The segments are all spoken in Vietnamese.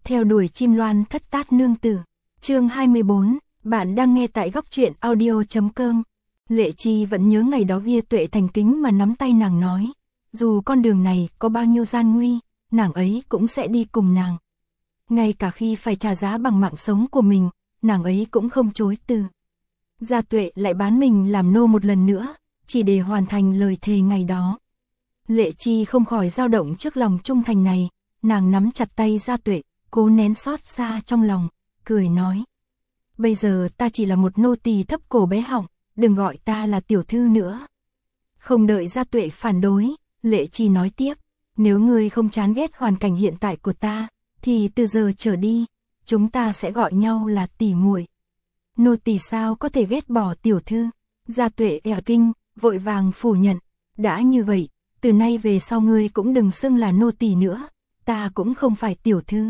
theo đuổi chim loan thất tát nương tử. Chương 24, bạn đang nghe tại góc truyện audio.com. Lệ Chi vẫn nhớ ngày đó Via Tuệ thành kính mà nắm tay nàng nói, dù con đường này có bao nhiêu gian nguy, nàng ấy cũng sẽ đi cùng nàng. Ngay cả khi phải trả giá bằng mạng sống của mình, nàng ấy cũng không chối từ. Gia Tuệ lại bán mình làm nô một lần nữa, chỉ để hoàn thành lời thề ngày đó. Lệ Chi không khỏi dao động trước lòng trung thành này, nàng nắm chặt tay Gia Tuệ, cố nén xót xa trong lòng, cười nói. Bây giờ ta chỉ là một nô tỳ thấp cổ bé họng, đừng gọi ta là tiểu thư nữa. Không đợi Gia Tuệ phản đối, Lệ Chi nói tiếp, nếu ngươi không chán ghét hoàn cảnh hiện tại của ta, thì từ giờ trở đi, chúng ta sẽ gọi nhau là tỷ muội. Nô tỳ sao có thể ghét bỏ tiểu thư? Gia Tuệ kinh, vội vàng phủ nhận, đã như vậy, từ nay về sau ngươi cũng đừng xưng là nô tỳ nữa, ta cũng không phải tiểu thư.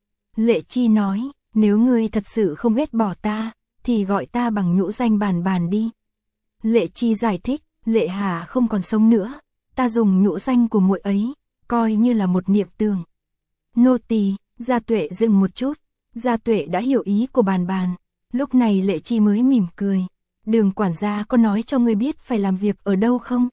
Lệ Chi nói, nếu ngươi thật sự không ghét bỏ ta, thì gọi ta bằng nhũ danh Bàn Bàn đi. Lệ Chi giải thích, Lệ Hà không còn sống nữa, ta dùng nhũ danh của muội ấy, coi như là một niệm tưởng. Nô tỳ. Gia Tuệ dừng một chút, Gia Tuệ đã hiểu ý của Bàn Bàn, lúc này Lệ Chi mới mỉm cười. Đường quản gia có nói cho ngươi biết phải làm việc ở đâu không?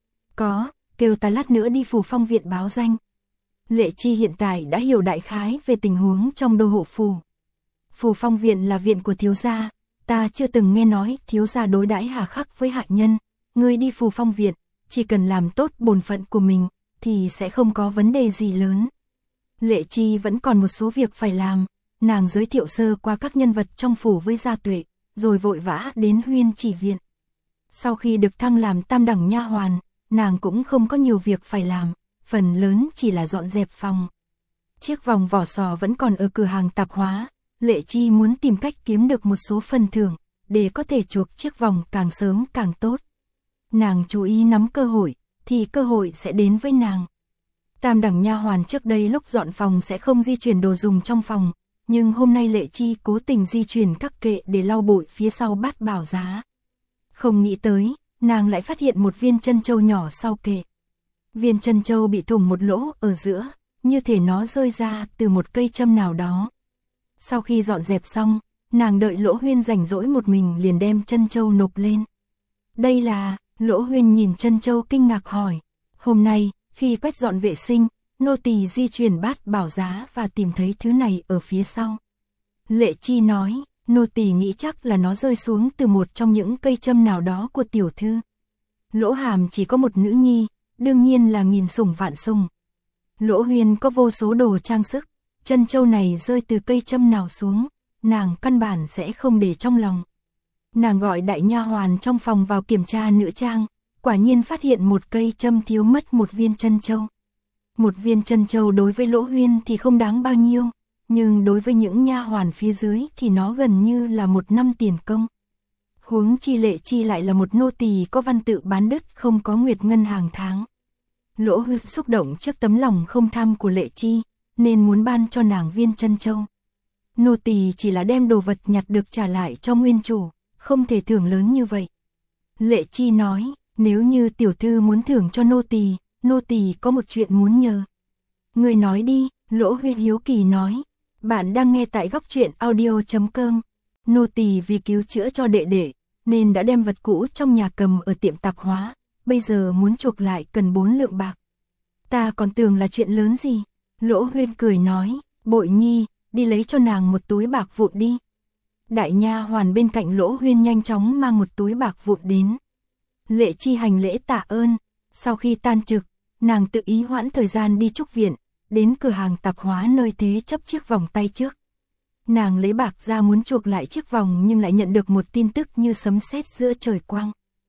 Có, kêu ta lát nữa đi Phù Phong viện báo danh. Lệ Chi hiện tại đã hiểu đại khái về tình huống trong đô hộ phủ. Phù Phong viện là viện của thiếu gia, ta chưa từng nghe nói thiếu gia đối đãi hà khắc với hạ nhân, ngươi đi Phù Phong viện, chỉ cần làm tốt bổn phận của mình, thì sẽ không có vấn đề gì lớn. Lệ Chi vẫn còn một số việc phải làm, nàng giới thiệu sơ qua các nhân vật trong phủ với Gia Tuệ, rồi vội vã đến Huyên Chỉ viện. Sau khi được thăng làm tam đẳng nha hoàn, nàng cũng không có nhiều việc phải làm, phần lớn chỉ là dọn dẹp phòng. Chiếc vòng vỏ sò vẫn còn ở cửa hàng tạp hóa, Lệ Chi muốn tìm cách kiếm được một số phần thưởng, để có thể chuộc chiếc vòng càng sớm càng tốt. Nàng chú ý nắm cơ hội, thì cơ hội sẽ đến với nàng. Tam đẳng nha hoàn trước đây lúc dọn phòng sẽ không di chuyển đồ dùng trong phòng, nhưng hôm nay Lệ Chi cố tình di chuyển các kệ để lau bụi phía sau bát bảo giá. Không nghĩ tới, nàng lại phát hiện một viên chân châu nhỏ sau kệ. Viên chân châu bị thủng một lỗ ở giữa, như thể nó rơi ra từ một cây châm nào đó. Sau khi dọn dẹp xong, nàng đợi Lỗ Huyên rảnh rỗi một mình liền đem chân châu nộp lên. Đây là, Lỗ Huyên nhìn chân châu kinh ngạc hỏi, hôm nay, khi quét dọn vệ sinh, nô tỳ di chuyển bát bảo giá và tìm thấy thứ này ở phía sau. Lệ Chi nói, nô tỳ nghĩ chắc là nó rơi xuống từ một trong những cây châm nào đó của tiểu thư. Lỗ Hàm chỉ có một nữ nhi, đương nhiên là nghìn sủng vạn sủng. Lỗ Huyên có vô số đồ trang sức, chân châu này rơi từ cây châm nào xuống, nàng căn bản sẽ không để trong lòng. Nàng gọi đại nha hoàn trong phòng vào kiểm tra nữ trang, quả nhiên phát hiện một cây châm thiếu mất một viên chân châu. Một viên chân châu đối với Lỗ Huyên thì không đáng bao nhiêu, nhưng đối với những nha hoàn phía dưới thì nó gần như là một năm tiền công. Huống chi Lệ Chi lại là một nô tỳ có văn tự bán đứt không có nguyệt ngân hàng tháng. Lỗ Huyên xúc động trước tấm lòng không tham của Lệ Chi, nên muốn ban cho nàng viên chân châu. Nô tỳ chỉ là đem đồ vật nhặt được trả lại cho nguyên chủ, không thể thưởng lớn như vậy. Lệ Chi nói, nếu như tiểu thư muốn thưởng cho nô tỳ có một chuyện muốn nhờ. Người nói đi, Lỗ Huyên hiếu kỳ nói. Bạn đang nghe tại góc truyện audio.com. Nô tỳ vì cứu chữa cho đệ đệ, nên đã đem vật cũ trong nhà cầm ở tiệm tạp hóa, bây giờ muốn chuộc lại cần 4 lượng bạc. Ta còn tưởng là chuyện lớn gì. Lỗ Huyên cười nói, Bội Nhi, đi lấy cho nàng một túi bạc vụn đi. Đại nha hoàn bên cạnh Lỗ Huyên nhanh chóng mang một túi bạc vụn đến. Lệ Chi hành lễ tạ ơn, sau khi tan trực, nàng tự ý hoãn thời gian đi trúc viện, đến cửa hàng tạp hóa nơi thế chấp chiếc vòng tay trước. Nàng lấy bạc ra muốn chuộc lại chiếc vòng nhưng lại nhận được một tin tức như sấm sét giữa trời quang.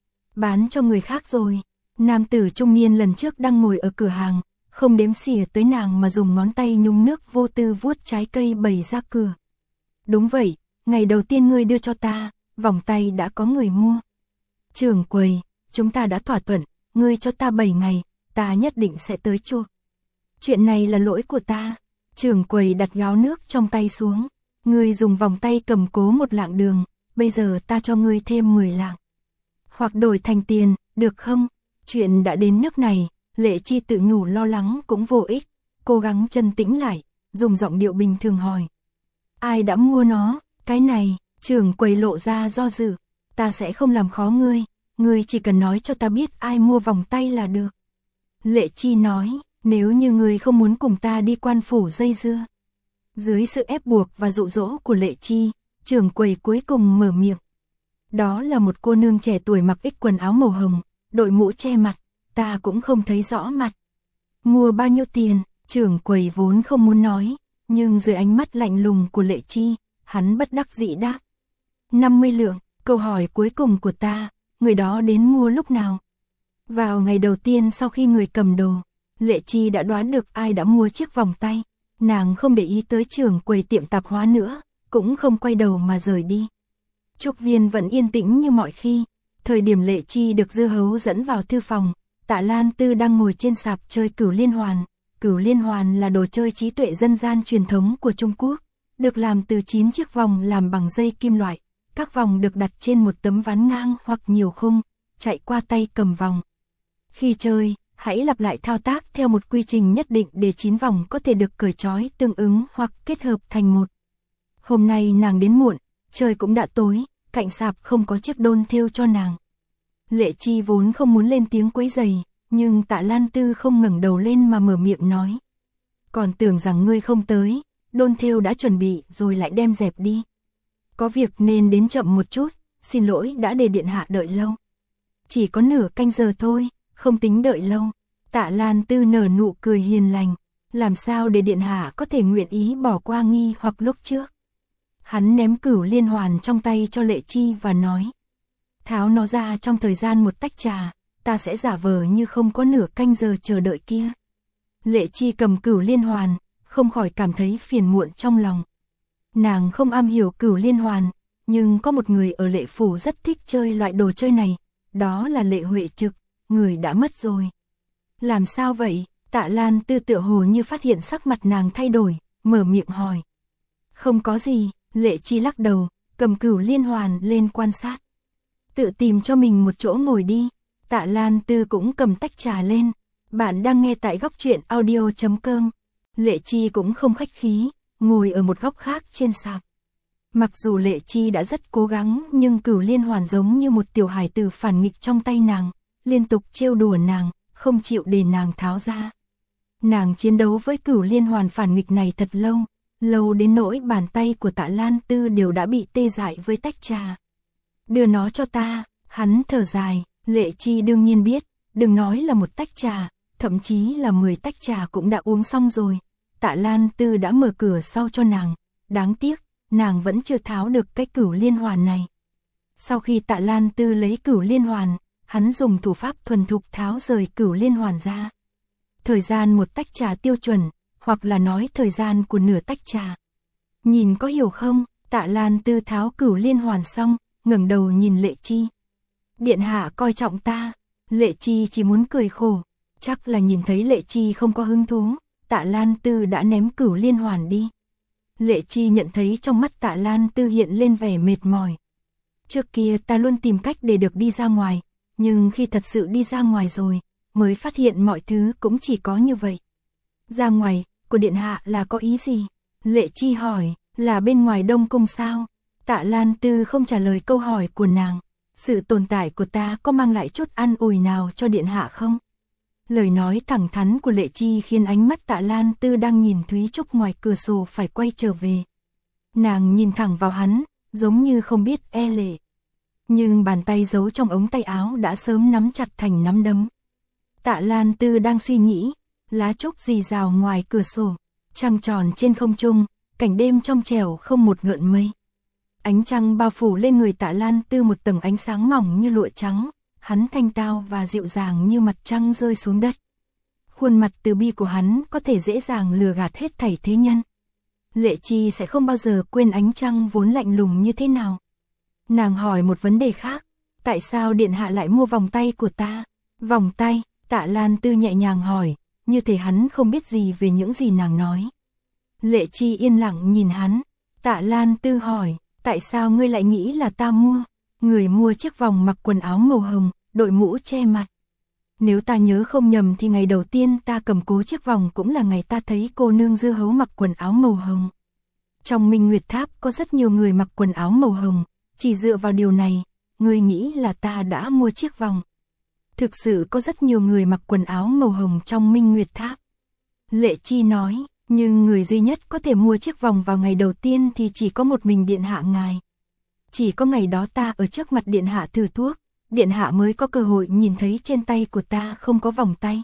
Bán cho người khác rồi. Nam tử trung niên lần trước đang ngồi ở cửa hàng, không đếm xỉa tới nàng mà dùng ngón tay nhúng nước vô tư vuốt trái cây bày ra cửa. Đúng vậy, ngày đầu tiên ngươi đưa cho ta, vòng tay đã có người mua. Trưởng quầy, chúng ta đã thỏa thuận, ngươi cho ta 7 ngày, ta nhất định sẽ tới chuộc. Chuyện này là lỗi của ta. Trưởng quầy đặt gáo nước trong tay xuống. Ngươi dùng vòng tay cầm cố 1 lạng đường, bây giờ ta cho ngươi thêm 10 lạng. Hoặc đổi thành tiền, được không? Chuyện đã đến nước này, Lệ Chi tự nhủ lo lắng cũng vô ích, cố gắng trấn tĩnh lại, dùng giọng điệu bình thường hỏi. Ai đã mua nó, cái này, trưởng quầy lộ ra do dự. Ta sẽ không làm khó ngươi chỉ cần nói cho ta biết ai mua vòng tay là được. Lệ Chi nói, nếu như ngươi không muốn cùng ta đi quan phủ dây dưa. Dưới sự ép buộc và dụ dỗ của Lệ Chi, trưởng quầy cuối cùng mở miệng. Đó là một cô nương trẻ tuổi mặc ít quần áo màu hồng, đội mũ che mặt, ta cũng không thấy rõ mặt. Mua bao nhiêu tiền, trưởng quầy vốn không muốn nói, nhưng dưới ánh mắt lạnh lùng của Lệ Chi, hắn bất đắc dĩ đáp. 50 lượng, câu hỏi cuối cùng của ta, người đó đến mua lúc nào? Vào ngày đầu tiên sau khi người cầm đồ, Lệ Chi đã đoán được ai đã mua chiếc vòng tay. Nàng không để ý tới trưởng quầy tiệm tạp hóa nữa, cũng không quay đầu mà rời đi. Trúc Viên vẫn yên tĩnh như mọi khi. Thời điểm Lệ Chi được Dư Hấu dẫn vào thư phòng, Tạ Lan Tư đang ngồi trên sạp chơi cửu liên hoàn. Cửu liên hoàn là đồ chơi trí tuệ dân gian truyền thống của Trung Quốc, được làm từ 9 chiếc vòng làm bằng dây kim loại. Các vòng được đặt trên một tấm ván ngang hoặc nhiều khung, chạy qua tay cầm vòng. Khi chơi, hãy lặp lại thao tác theo một quy trình nhất định để 9 vòng có thể được cởi trói tương ứng hoặc kết hợp thành một. Hôm nay nàng đến muộn, trời cũng đã tối, cạnh sạp không có chiếc đôn thêu cho nàng. Lệ Chi vốn không muốn lên tiếng quấy rầy, nhưng Tạ Lan Tư không ngẩng đầu lên mà mở miệng nói. Còn tưởng rằng ngươi không tới, đôn thêu đã chuẩn bị rồi lại đem dẹp đi. Có việc nên đến chậm một chút, xin lỗi đã để điện hạ đợi lâu. Chỉ có nửa canh giờ thôi, không tính đợi lâu. Tạ Lan Tư nở nụ cười hiền lành, làm sao để điện hạ có thể nguyện ý bỏ qua nghi hoặc lúc trước. Hắn ném cửu liên hoàn trong tay cho Lệ Chi và nói. Tháo nó ra trong thời gian một tách trà, ta sẽ giả vờ như không có nửa canh giờ chờ đợi kia. Lệ Chi cầm cửu liên hoàn, không khỏi cảm thấy phiền muộn trong lòng. Nàng không am hiểu cửu liên hoàn, nhưng có một người ở Lệ Phủ rất thích chơi loại đồ chơi này, đó là Lệ Huệ Trực, người đã mất rồi. Làm sao vậy? Tạ Lan Tư tựa hồ như phát hiện sắc mặt nàng thay đổi, mở miệng hỏi. Không có gì, Lệ Chi lắc đầu, cầm cửu liên hoàn lên quan sát. Tự tìm cho mình một chỗ ngồi đi. Tạ Lan Tư cũng cầm tách trà lên. Bạn đang nghe tại góc truyện audio.com. Lệ Chi cũng không khách khí, ngồi ở một góc khác trên sạp. Mặc dù Lệ Chi đã rất cố gắng nhưng cửu liên hoàn giống như một tiểu hài tử phản nghịch trong tay nàng, liên tục trêu đùa nàng, không chịu để nàng tháo ra. Nàng chiến đấu với cửu liên hoàn phản nghịch này thật lâu, lâu đến nỗi bàn tay của Tạ Lan Tư đều đã bị tê dại với tách trà. Đưa nó cho ta, hắn thở dài. Lệ Chi đương nhiên biết, đừng nói là một tách trà, thậm chí là 10 tách trà cũng đã uống xong rồi. Tạ Lan Tư đã mở cửa sau cho nàng, đáng tiếc, nàng vẫn chưa tháo được cái cửu liên hoàn này. Sau khi Tạ Lan Tư lấy cửu liên hoàn, hắn dùng thủ pháp thuần thục tháo rời cửu liên hoàn ra. Thời gian một tách trà tiêu chuẩn, hoặc là nói thời gian của nửa tách trà. Nhìn có hiểu không? Tạ Lan Tư tháo cửu liên hoàn xong, ngẩng đầu nhìn Lệ Chi. Điện hạ coi trọng ta. Lệ Chi chỉ muốn cười khổ, chắc là nhìn thấy Lệ Chi không có hứng thú, Tạ Lan Tư đã ném cửu liên hoàn đi. Lệ Chi nhận thấy trong mắt Tạ Lan Tư hiện lên vẻ mệt mỏi. Trước kia ta luôn tìm cách để được đi ra ngoài, nhưng khi thật sự đi ra ngoài rồi, mới phát hiện mọi thứ cũng chỉ có như vậy. Ra ngoài, của điện hạ là có ý gì? Lệ Chi hỏi, là bên ngoài Đông Cung sao? Tạ Lan Tư không trả lời câu hỏi của nàng. Sự tồn tại của ta có mang lại chút an ủi nào cho điện hạ không? Lời nói thẳng thắn của Lệ Chi khiến ánh mắt Tạ Lan Tư đang nhìn Thúy Trúc ngoài cửa sổ phải quay trở về. Nàng nhìn thẳng vào hắn, giống như không biết e lệ. Nhưng bàn tay giấu trong ống tay áo đã sớm nắm chặt thành nắm đấm. Tạ Lan Tư đang suy nghĩ, lá trúc rì rào ngoài cửa sổ, trăng tròn trên không trung, cảnh đêm trong trẻo không một gợn mây. Ánh trăng bao phủ lên người Tạ Lan Tư một tầng ánh sáng mỏng như lụa trắng, hắn thanh tao và dịu dàng như mặt trăng rơi xuống đất. Khuôn mặt từ bi của hắn có thể dễ dàng lừa gạt hết thảy thế nhân. Lệ Chi sẽ không bao giờ quên ánh trăng vốn lạnh lùng như thế nào. Nàng hỏi một vấn đề khác, tại sao điện hạ lại mua vòng tay của ta? Vòng tay? Tạ Lan Tư nhẹ nhàng hỏi, như thể hắn không biết gì về những gì nàng nói. Lệ Chi yên lặng nhìn hắn. Tạ Lan Tư hỏi, tại sao ngươi lại nghĩ là ta mua? Người mua chiếc vòng mặc quần áo màu hồng, đội mũ che mặt. Nếu ta nhớ không nhầm thì ngày đầu tiên ta cầm cố chiếc vòng cũng là ngày ta thấy cô nương Dưa Hấu mặc quần áo màu hồng. Trong Minh Nguyệt Tháp có rất nhiều người mặc quần áo màu hồng, chỉ dựa vào điều này, ngươi nghĩ là ta đã mua chiếc vòng. Thực sự có rất nhiều người mặc quần áo màu hồng trong Minh Nguyệt Tháp. Lệ Chi nói, nhưng người duy nhất có thể mua chiếc vòng vào ngày đầu tiên thì chỉ có một mình điện hạ ngài. Chỉ có ngày đó ta ở trước mặt điện hạ thử thuốc, điện hạ mới có cơ hội nhìn thấy trên tay của ta không có vòng tay.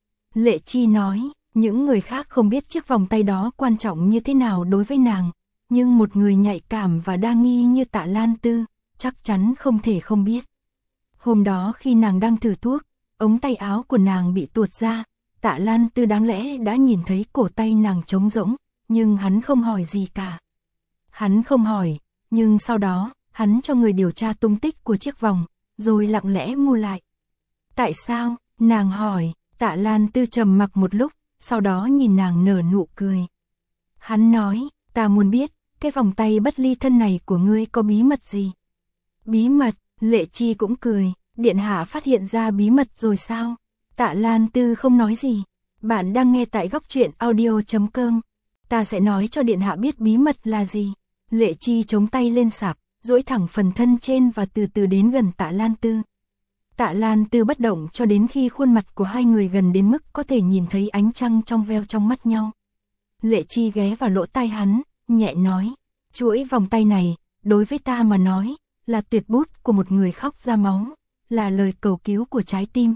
Lệ Chi nói, những người khác không biết chiếc vòng tay đó quan trọng như thế nào đối với nàng, nhưng một người nhạy cảm và đa nghi như Tạ Lan Tư, chắc chắn không thể không biết. Hôm đó khi nàng đang thử thuốc, ống tay áo của nàng bị tuột ra, Tạ Lan Tư đáng lẽ đã nhìn thấy cổ tay nàng trống rỗng, nhưng hắn không hỏi gì cả. Hắn không hỏi, nhưng sau đó, hắn cho người điều tra tung tích của chiếc vòng, rồi lặng lẽ mua lại. Tại sao? Nàng hỏi. Tạ Lan Tư trầm mặc một lúc, sau đó nhìn nàng nở nụ cười. Hắn nói, ta muốn biết, cái vòng tay bất ly thân này của ngươi có bí mật gì? Bí mật? Lệ Chi cũng cười, điện hạ phát hiện ra bí mật rồi sao? Tạ Lan Tư không nói gì. Bạn đang nghe tại góc truyện audio.com. Ta sẽ nói cho điện hạ biết bí mật là gì. Lệ Chi chống tay lên sạp, duỗi thẳng phần thân trên và từ từ đến gần Tạ Lan Tư. Tạ Lan Tư bất động cho đến khi khuôn mặt của hai người gần đến mức có thể nhìn thấy ánh trăng trong veo trong mắt nhau. Lệ Chi ghé vào lỗ tai hắn, nhẹ nói, chuỗi vòng tay này, đối với ta mà nói, là tuyệt bút của một người khóc ra máu, là lời cầu cứu của trái tim.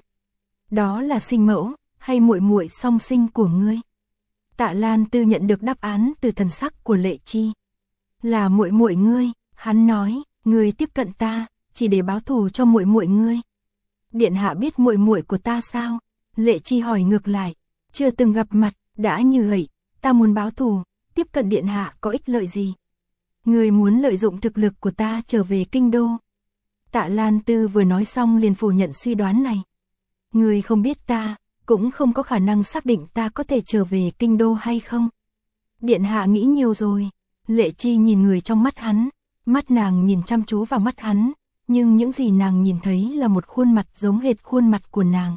Đó là sinh mẫu, hay muội muội song sinh của ngươi? Tạ Lan Tư nhận được đáp án từ thần sắc của Lệ Chi. Là muội muội ngươi, hắn nói, ngươi tiếp cận ta, chỉ để báo thù cho muội muội ngươi. Điện hạ biết muội muội của ta sao? Lệ Chi hỏi ngược lại, chưa từng gặp mặt, đã như vậy, ta muốn báo thù, tiếp cận điện hạ có ích lợi gì? Ngươi muốn lợi dụng thực lực của ta trở về kinh đô. Tạ Lan Tư vừa nói xong liền phủ nhận suy đoán này. Ngươi không biết ta, cũng không có khả năng xác định ta có thể trở về kinh đô hay không. Điện hạ nghĩ nhiều rồi. Lệ Chi nhìn người trong mắt hắn, mắt nàng nhìn chăm chú vào mắt hắn, nhưng những gì nàng nhìn thấy là một khuôn mặt giống hệt khuôn mặt của nàng.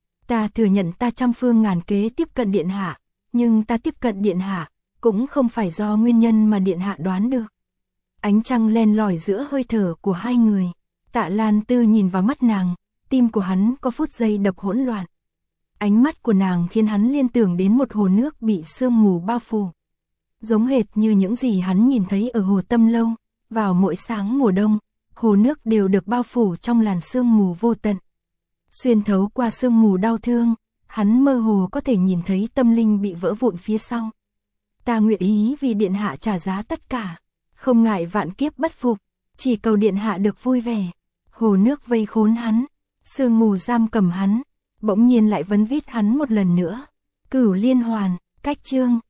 Ta thừa nhận ta trăm phương ngàn kế tiếp cận điện hạ, nhưng ta tiếp cận điện hạ, cũng không phải do nguyên nhân mà điện hạ đoán được. Ánh trăng len lỏi giữa hơi thở của hai người. Tạ Lan Tư nhìn vào mắt nàng, tim của hắn có phút giây đập hỗn loạn. Ánh mắt của nàng khiến hắn liên tưởng đến một hồ nước bị sương mù bao phủ. Giống hệt như những gì hắn nhìn thấy ở hồ Tâm Lâu, vào mỗi sáng mùa đông, hồ nước đều được bao phủ trong làn sương mù vô tận. Xuyên thấu qua sương mù đau thương, hắn mơ hồ có thể nhìn thấy tâm linh bị vỡ vụn phía sau. Ta nguyện ý vì điện hạ trả giá tất cả, không ngại vạn kiếp bất phục, chỉ cầu điện hạ được vui vẻ. Hồ nước vây khốn hắn, sương mù giam cầm hắn, bỗng nhiên lại vấn vít hắn một lần nữa. Cửu Liên Hoàn, cách chương